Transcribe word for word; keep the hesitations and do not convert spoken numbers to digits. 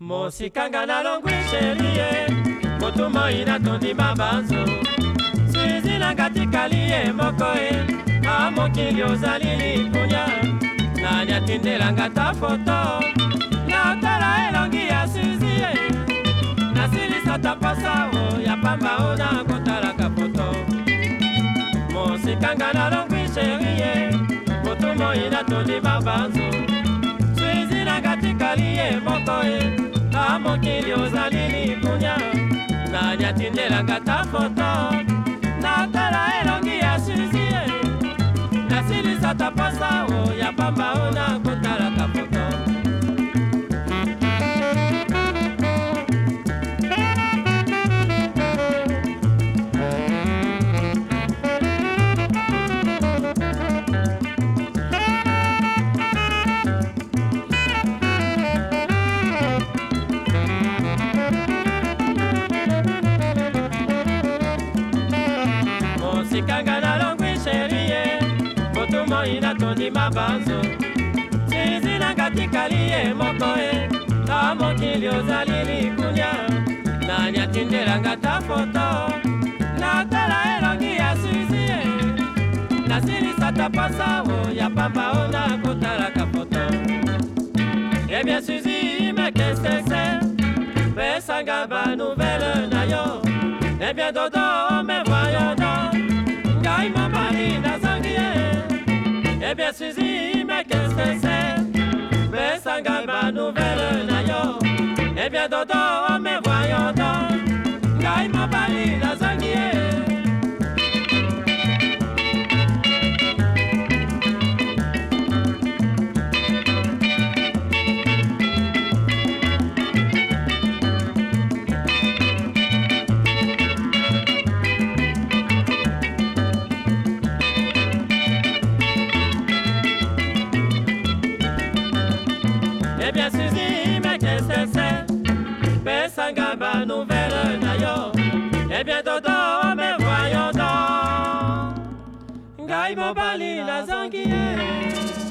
Mosikanga na longwi sherie Motumo ina tondi mabanzo Suizi na katikali ye moko e Amokili ozalili kunya Nani atindela ngata foto Na otala elongi ya Suizi e Nasilisa tapasa o ya pamba ona kotalaka foto Mosikanga na longwi sherie Motumo ina tondi mabanzo Suizi na katikali ye moko e Amokili ozalili kunya Nani atindela ngata foto Na otala elongi ya Suizi e Nasilisa tapasa o ya pamba ona kotalaka foto Mosikanga na longwi sherie Motumo ina tondi mabanzo Suizi na katikali ye moko e Amokili ozalili kunya Nani atindela ngata foto Na otala elongi ya Suizi e Nasilisa tapasa o ya pamba ona kotalaka foto Eh bien Suizi, mais qu'est-ce que c'est Pesanga ba nouvelle na yo Eh bien dodo, mais voyons donc Ngai mobali na zangi e Eh bien Suizi, mais qu'est-ce que c'est Pesanga ba nouvelle na yo Eh bien dodo, mais voyons donc Ngai mobali na zangi e Eh bien Suizi, mais qu'est-ce que c'est Pesanga ba nouvelle na yo Eh bien dodo, mais voyons donc Ngai mobali na zangi e